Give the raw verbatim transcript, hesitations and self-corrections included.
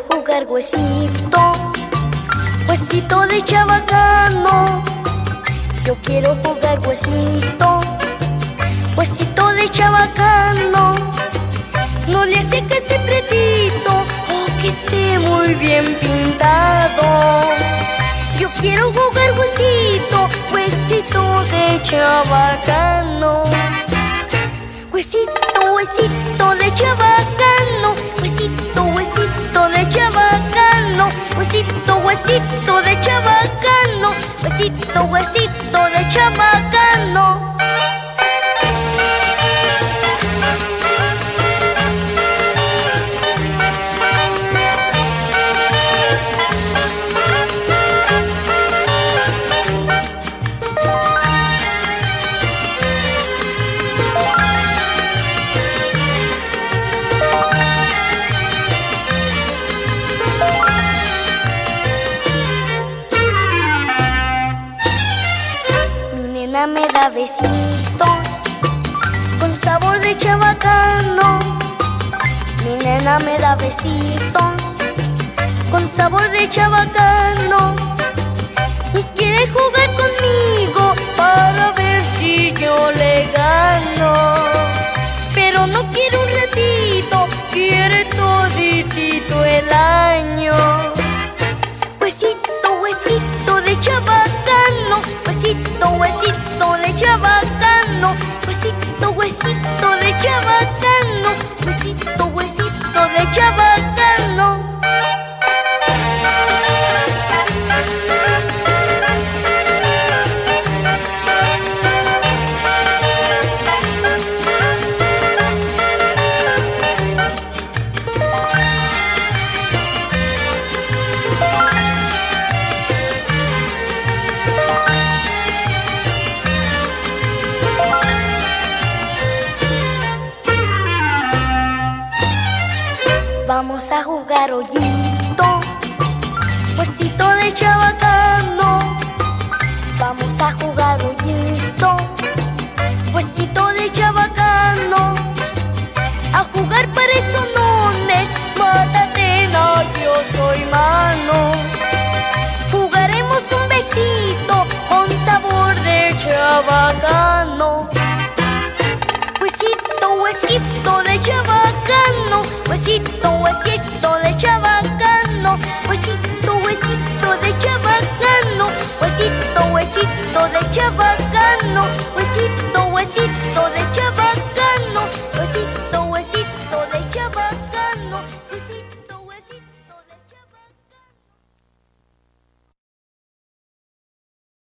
jugar huesito, huesito de chabacano. Yo quiero jugar huesito, huesito de chabacano. No le hace que esté pretito o que esté muy bien pintado. Yo quiero jugar huesito, huesito de chabacano. Huesito, huesito de chabacano. Huesito, huesito de chabacano. Huesito, huesito de chabacano. Huesito, huesito de chabacano. Me da besitos con sabor de chabacano. Mi nena me da besitos con sabor de chabacano. Y quiere jugar conmigo para ver si yo le gano. Pero no quiere un ratito, quiere toditito el año. Huesito, huesito de chabacano. Huesito, huesito de chabacano. Huesito, huesito de chabacano. Huesito, huesito de chabacano. Vamos a jugar hoyito, huesito de chabacano. Vamos a jugar hoyito, huesito de chabacano. A jugar parezonones, mátate, no, yo soy mano. Jugaremos un besito con sabor de chabacano. Huesito, huesito de chabacano. Huesito, huesito de chabacano. Huesito, huesito de chabacano. Huesito, huesito de chabacano. Huesito, huesito de chabacano. Huesito, huesito.